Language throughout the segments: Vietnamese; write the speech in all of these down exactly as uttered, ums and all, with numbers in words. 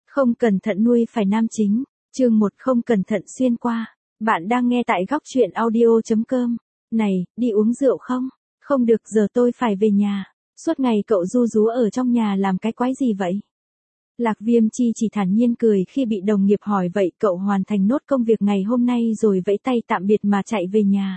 Không cẩn thận nuôi phải nam chính, chương một không cẩn thận xuyên qua. Bạn đang nghe tại góc truyện audio chấm com. Này, đi uống rượu không? Không được, giờ tôi phải về nhà. Suốt ngày cậu ru rú ở trong nhà làm cái quái gì vậy? Lạc Viêm Chi chỉ thản nhiên cười khi bị đồng nghiệp hỏi vậy. Cậu hoàn thành nốt công việc ngày hôm nay rồi vẫy tay tạm biệt mà chạy về nhà.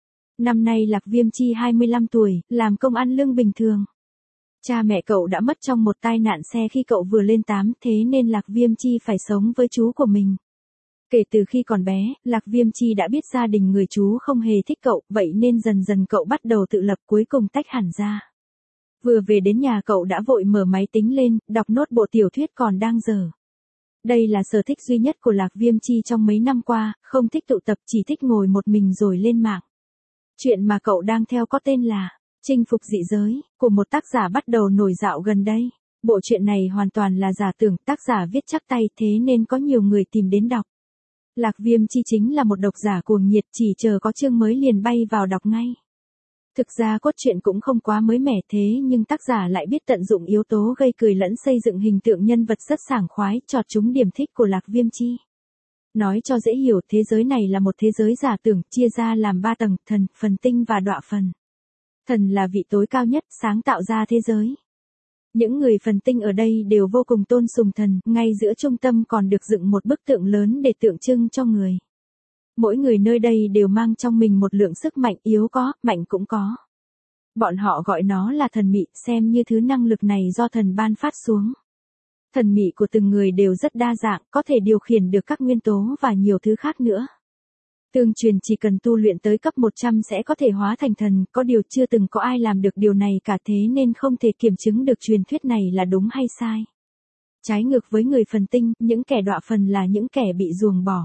Năm nay Lạc Viêm Chi hai mươi lăm tuổi, làm công ăn lương bình thường. Cha mẹ cậu đã mất trong một tai nạn xe khi cậu vừa lên tám, thế nên Lạc Viêm Chi phải sống với chú của mình. Kể từ khi còn bé, Lạc Viêm Chi đã biết gia đình người chú không hề thích cậu, vậy nên dần dần cậu bắt đầu tự lập, cuối cùng tách hẳn ra. Vừa về đến nhà cậu đã vội mở máy tính lên, đọc nốt bộ tiểu thuyết còn đang dở. Đây là sở thích duy nhất của Lạc Viêm Chi trong mấy năm qua, không thích tụ tập, chỉ thích ngồi một mình rồi lên mạng. Chuyện mà cậu đang theo có tên là Chinh phục dị giới, của một tác giả bắt đầu nổi dạo gần đây. Bộ truyện này hoàn toàn là giả tưởng, tác giả viết chắc tay, thế nên có nhiều người tìm đến đọc. Lạc Viêm Chi chính là một độc giả cuồng nhiệt, chỉ chờ có chương mới liền bay vào đọc ngay. Thực ra cốt truyện cũng không quá mới mẻ thế nhưng tác giả lại biết tận dụng yếu tố gây cười lẫn xây dựng hình tượng nhân vật rất sảng khoái, chọt trúng điểm thích của Lạc Viêm Chi. Nói cho dễ hiểu, thế giới này là một thế giới giả tưởng, chia ra làm ba tầng, thần, phần tinh và đọa phần. Thần là vị tối cao nhất, sáng tạo ra thế giới. Những người phần tinh ở đây đều vô cùng tôn sùng thần, ngay giữa trung tâm còn được dựng một bức tượng lớn để tượng trưng cho người. Mỗi người nơi đây đều mang trong mình một lượng sức mạnh, yếu có, mạnh cũng có. Bọn họ gọi nó là thần mị, xem như thứ năng lực này do thần ban phát xuống. Thần mị của từng người đều rất đa dạng, có thể điều khiển được các nguyên tố và nhiều thứ khác nữa. Tương truyền chỉ cần tu luyện tới cấp một trăm sẽ có thể hóa thành thần, có điều chưa từng có ai làm được điều này cả, thế nên không thể kiểm chứng được truyền thuyết này là đúng hay sai. Trái ngược với người phần tinh, những kẻ đọa phần là những kẻ bị ruồng bỏ.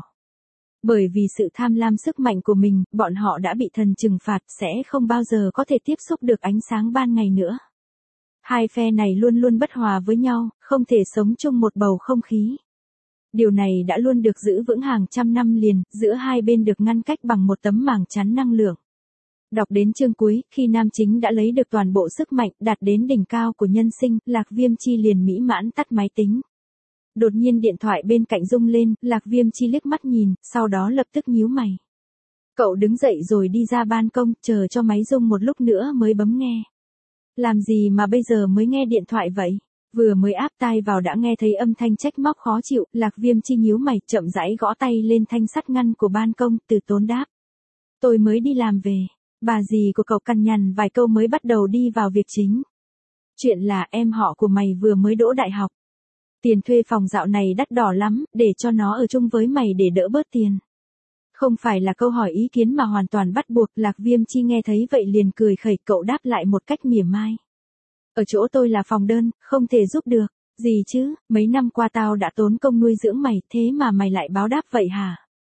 Bởi vì sự tham lam sức mạnh của mình, bọn họ đã bị thần trừng phạt, sẽ không bao giờ có thể tiếp xúc được ánh sáng ban ngày nữa. Hai phe này luôn luôn bất hòa với nhau, không thể sống chung một bầu không khí. Điều này đã luôn được giữ vững hàng trăm năm liền, giữa hai bên được ngăn cách bằng một tấm màng chắn năng lượng. Đọc đến chương cuối, khi nam chính đã lấy được toàn bộ sức mạnh, đạt đến đỉnh cao của nhân sinh, Lạc Viêm Chi liền mỹ mãn tắt máy tính. Đột nhiên điện thoại bên cạnh rung lên, Lạc Viêm Chi liếc mắt nhìn, sau đó lập tức nhíu mày. Cậu đứng dậy rồi đi ra ban công, chờ cho máy rung một lúc nữa mới bấm nghe. Làm gì mà bây giờ mới nghe điện thoại vậy? Vừa mới áp tai vào đã nghe thấy âm thanh trách móc khó chịu, Lạc Viêm Chi nhíu mày, chậm rãi gõ tay lên thanh sắt ngăn của ban công, từ tốn đáp. Tôi mới đi làm về. Bà dì của cậu cằn nhằn vài câu mới bắt đầu đi vào việc chính. Chuyện là em họ của mày vừa mới đỗ đại học. Tiền thuê phòng dạo này đắt đỏ lắm, để cho nó ở chung với mày để đỡ bớt tiền. Không phải là câu hỏi ý kiến mà hoàn toàn bắt buộc, Lạc Viêm Chi nghe thấy vậy liền cười khẩy, cậu đáp lại một cách mỉa mai. Ở chỗ tôi là phòng đơn, không thể giúp được. Gì chứ, mấy năm qua tao đã tốn công nuôi dưỡng mày, thế mà mày lại báo đáp vậy hả?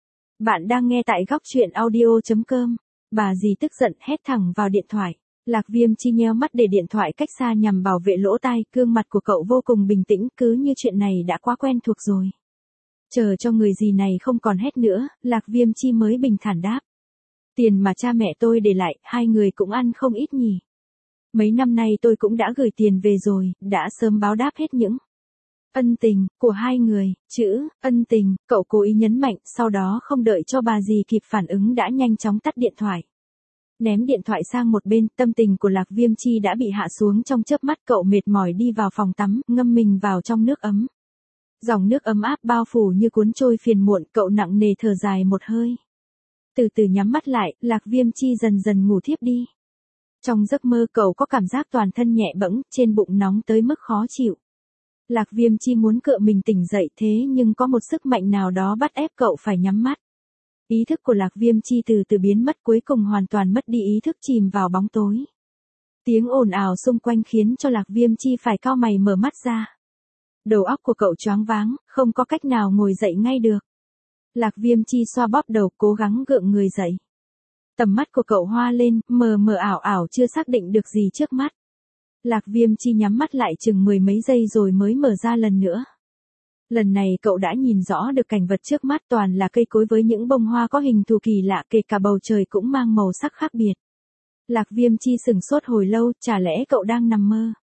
Bạn đang nghe tại góc truyện audio chấm com. Bà dì tức giận hét thẳng vào điện thoại. Lạc Viêm Chi nheo mắt để điện thoại cách xa nhằm bảo vệ lỗ tai, gương mặt của cậu vô cùng bình tĩnh, cứ như chuyện này đã quá quen thuộc rồi. Chờ cho người dì này không còn hét nữa, Lạc Viêm Chi mới bình thản đáp. Tiền mà cha mẹ tôi để lại, hai người cũng ăn không ít nhỉ. Mấy năm nay tôi cũng đã gửi tiền về rồi, đã sớm báo đáp hết những ân tình của hai người. Chữ ân tình, cậu cố ý nhấn mạnh, sau đó không đợi cho bà dì kịp phản ứng đã nhanh chóng tắt điện thoại. Ném điện thoại sang một bên, tâm tình của Lạc Viêm Chi đã bị hạ xuống trong chớp mắt, cậu mệt mỏi đi vào phòng tắm, ngâm mình vào trong nước ấm. Dòng nước ấm áp bao phủ như cuốn trôi phiền muộn, cậu nặng nề thở dài một hơi. Từ từ nhắm mắt lại, Lạc Viêm Chi dần dần ngủ thiếp đi. Trong giấc mơ cậu có cảm giác toàn thân nhẹ bẫng, trên bụng nóng tới mức khó chịu. Lạc Viêm Chi muốn cựa mình tỉnh dậy thế nhưng có một sức mạnh nào đó bắt ép cậu phải nhắm mắt. Ý thức của Lạc Viêm Chi từ từ biến mất, cuối cùng hoàn toàn mất đi ý thức, chìm vào bóng tối. Tiếng ồn ào xung quanh khiến cho Lạc Viêm Chi phải cau mày mở mắt ra. Đầu óc của cậu choáng váng, không có cách nào ngồi dậy ngay được. Lạc Viêm Chi xoa bóp đầu, cố gắng gượng người dậy. Tầm mắt của cậu hoa lên, mờ mờ ảo ảo chưa xác định được gì trước mắt. Lạc Viêm Chi nhắm mắt lại chừng mười mấy giây rồi mới mở ra lần nữa. Lần này cậu đã nhìn rõ được cảnh vật trước mắt, toàn là cây cối với những bông hoa có hình thù kỳ lạ, kể cả bầu trời cũng mang màu sắc khác biệt. Lạc Viêm Chi sửng sốt hồi lâu, chả lẽ cậu đang nằm mơ?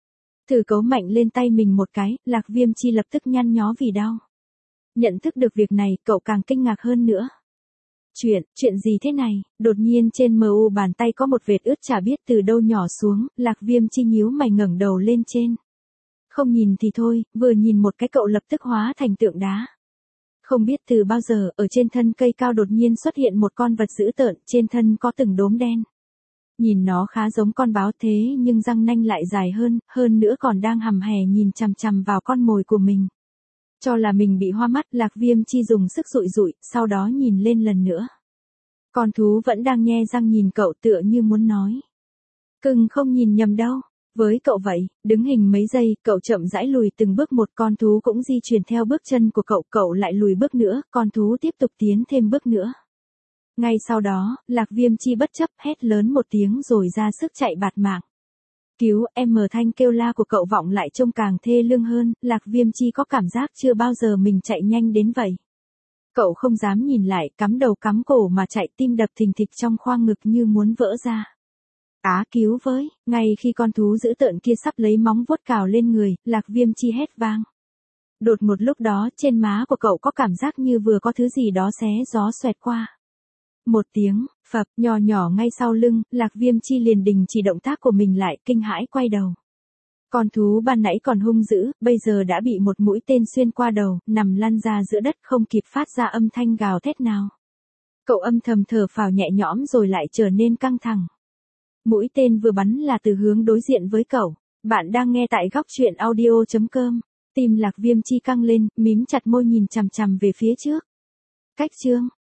Thử cấu mạnh lên tay mình một cái, Lạc Viêm Chi lập tức nhăn nhó vì đau. Nhận thức được việc này, cậu càng kinh ngạc hơn nữa. Chuyện, chuyện gì thế này? Đột nhiên trên mờ u bàn tay có một vệt ướt chả biết từ đâu nhỏ xuống, Lạc Viêm Chi nhíu mày ngẩng đầu lên trên. Không nhìn thì thôi, vừa nhìn một cái cậu lập tức hóa thành tượng đá. Không biết từ bao giờ, ở trên thân cây cao đột nhiên xuất hiện một con vật dữ tợn, trên thân có từng đốm đen. Nhìn nó khá giống con báo thế nhưng răng nanh lại dài hơn, hơn nữa còn đang hầm hè nhìn chằm chằm vào con mồi của mình. Cho là mình bị hoa mắt, Lạc Viêm Chi dùng sức dụi dụi, sau đó nhìn lên lần nữa. Con thú vẫn đang nhe răng nhìn cậu tựa như muốn nói. Cưng không nhìn nhầm đâu. Với cậu vậy, đứng hình mấy giây, cậu chậm rãi lùi từng bước một, con thú cũng di chuyển theo bước chân của cậu, cậu lại lùi bước nữa, con thú tiếp tục tiến thêm bước nữa. Ngay sau đó, Lạc Viêm Chi bất chấp hét lớn một tiếng rồi ra sức chạy bạt mạng. Cứu em, thanh kêu la của cậu vọng lại trông càng thê lương hơn, Lạc Viêm Chi có cảm giác chưa bao giờ mình chạy nhanh đến vậy. Cậu không dám nhìn lại, cắm đầu cắm cổ mà chạy, tim đập thình thịch trong khoang ngực như muốn vỡ ra. Á cứu với, ngay khi con thú dữ tợn kia sắp lấy móng vuốt cào lên người, Lạc Viêm Chi hét vang. Đột một lúc đó, trên má của cậu có cảm giác như vừa có thứ gì đó xé gió xoẹt qua. Một tiếng, phập, nhỏ nhỏ ngay sau lưng, Lạc Viêm Chi liền đình chỉ động tác của mình lại, kinh hãi quay đầu. Con thú ban nãy còn hung dữ, bây giờ đã bị một mũi tên xuyên qua đầu, nằm lăn ra giữa đất không kịp phát ra âm thanh gào thét nào. Cậu âm thầm thở phào nhẹ nhõm rồi lại trở nên căng thẳng. Mũi tên vừa bắn là từ hướng đối diện với cậu. Bạn đang nghe tại góc truyện audio chấm com. Tim Lạc Viêm Chi căng lên, mím chặt môi nhìn chằm chằm về phía trước. Cách chương